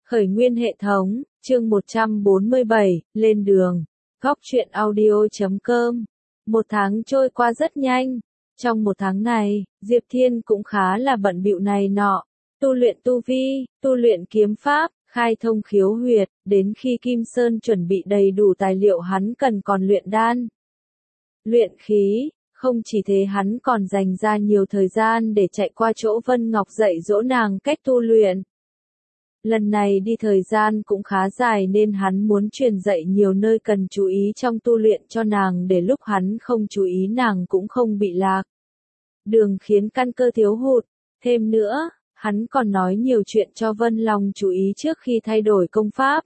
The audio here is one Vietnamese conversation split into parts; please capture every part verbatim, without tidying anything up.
Khởi nguyên hệ thống, chương một trăm bốn mươi bảy, lên đường. Góc truyện audio chấm com. Một tháng trôi qua rất nhanh. Trong một tháng này, Diệp Thiên cũng khá là bận bịu này nọ. Tu luyện tu vi, tu luyện kiếm pháp, khai thông khiếu huyệt, đến khi Kim Sơn chuẩn bị đầy đủ tài liệu hắn cần còn luyện đan. Luyện khí, không chỉ thế hắn còn dành ra nhiều thời gian để chạy qua chỗ Vân Ngọc dạy dỗ nàng cách tu luyện. Lần này đi thời gian cũng khá dài nên hắn muốn truyền dạy nhiều nơi cần chú ý trong tu luyện cho nàng để lúc hắn không chú ý nàng cũng không bị lạc đường khiến căn cơ thiếu hụt. Thêm nữa, hắn còn nói nhiều chuyện cho Vân Long chú ý trước khi thay đổi công pháp.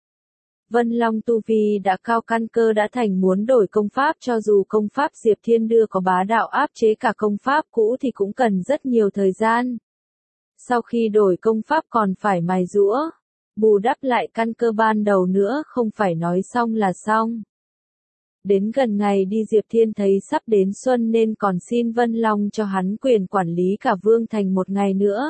Vân Long tu vi đã cao, căn cơ đã thành, muốn đổi công pháp cho dù công pháp Diệp Thiên đưa có bá đạo áp chế cả công pháp cũ thì cũng cần rất nhiều thời gian. Sau khi đổi công pháp còn phải mài giũa, bù đắp lại căn cơ ban đầu nữa, không phải nói xong là xong. Đến gần ngày đi Diệp Thiên thấy sắp đến xuân nên còn xin Vân Long cho hắn quyền quản lý cả Vương Thành một ngày nữa.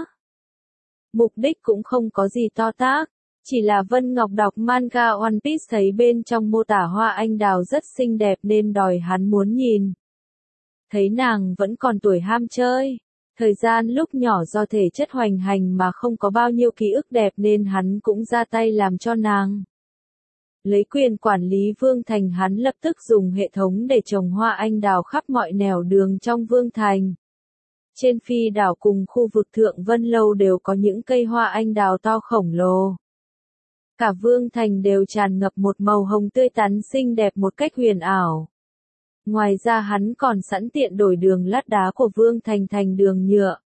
Mục đích cũng không có gì to tát, chỉ là Vân Ngọc đọc manga One Piece thấy bên trong mô tả hoa anh đào rất xinh đẹp nên đòi hắn muốn nhìn. Thấy nàng vẫn còn tuổi ham chơi. Thời gian lúc nhỏ do thể chất hoành hành mà không có bao nhiêu ký ức đẹp nên hắn cũng ra tay làm cho nàng. Lấy quyền quản lý Vương Thành, hắn lập tức dùng hệ thống để trồng hoa anh đào khắp mọi nẻo đường trong Vương Thành. Trên phi đảo cùng khu vực Thượng Vân Lâu đều có những cây hoa anh đào to khổng lồ. Cả Vương Thành đều tràn ngập một màu hồng tươi tắn xinh đẹp một cách huyền ảo. Ngoài ra hắn còn sẵn tiện đổi đường lát đá của Vương Thành thành đường nhựa.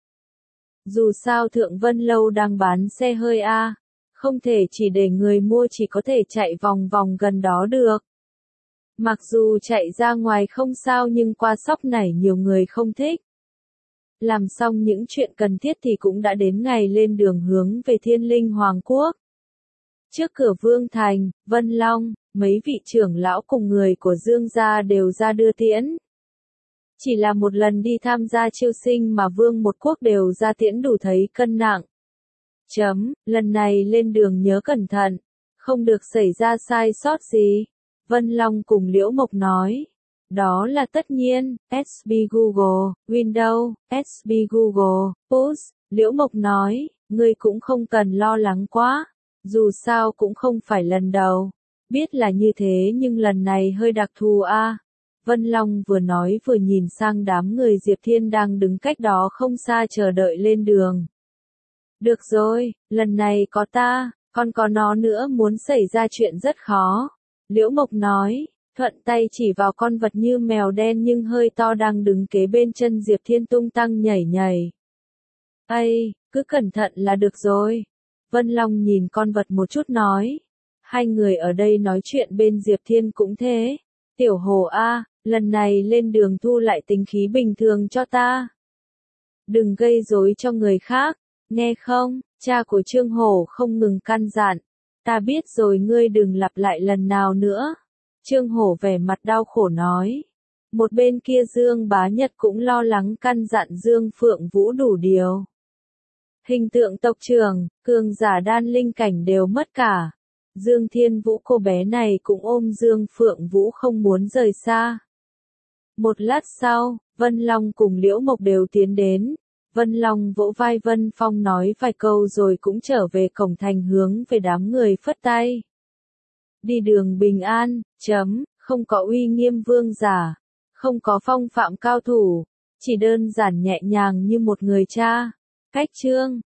Dù sao Thượng Vân Lâu đang bán xe hơi A, không thể chỉ để người mua chỉ có thể chạy vòng vòng gần đó được. Mặc dù chạy ra ngoài không sao nhưng qua sóc này nhiều người không thích. Làm xong những chuyện cần thiết thì cũng đã đến ngày lên đường hướng về Thiên Linh Hoàng Quốc. Trước cửa Vương Thành, Vân Long, mấy vị trưởng lão cùng người của Dương gia đều ra đưa tiễn. Chỉ là một lần đi tham gia chiêu sinh mà Vương một quốc đều ra tiễn đủ thấy cân nặng. Chấm, lần này lên đường nhớ cẩn thận, không được xảy ra sai sót gì. Vân Long cùng Liễu Mộc nói. Đó là tất nhiên, ét bê Google, Windows, ét bê Google, Push, Liễu Mộc nói, ngươi cũng không cần lo lắng quá, dù sao cũng không phải lần đầu. Biết là như thế nhưng lần này hơi đặc thù a. À. Vân Long vừa nói vừa nhìn sang đám người Diệp Thiên đang đứng cách đó không xa chờ đợi lên đường. Được rồi, lần này có ta, còn có nó nữa, muốn xảy ra chuyện rất khó. Liễu Mộc nói, thuận tay chỉ vào con vật như mèo đen nhưng hơi to đang đứng kế bên chân Diệp Thiên tung tăng nhảy nhảy. Ây, cứ cẩn thận là được rồi. Vân Long nhìn con vật một chút nói. Hai người ở đây nói chuyện bên Diệp Thiên cũng thế. Tiểu Hồ a, lần này lên đường thu lại tính khí bình thường cho ta. Đừng gây rối cho người khác, nghe không? Cha của Trương Hổ không ngừng căn dặn. Ta biết rồi, ngươi đừng lặp lại lần nào nữa. Trương Hổ vẻ mặt đau khổ nói. Một bên kia Dương Bá Nhật cũng lo lắng căn dặn Dương Phượng Vũ đủ điều. Hình tượng tộc trưởng, cường giả đan linh cảnh đều mất cả. Dương Thiên Vũ cô bé này cũng ôm Dương Phượng Vũ không muốn rời xa. Một lát sau, Vân Long cùng Liễu Mộc đều tiến đến. Vân Long vỗ vai Vân Phong nói vài câu rồi cũng trở về cổng thành hướng về đám người phất tay. Đi đường bình an, chấm, không có uy nghiêm vương giả, không có phong phạm cao thủ, chỉ đơn giản nhẹ nhàng như một người cha. Cách chương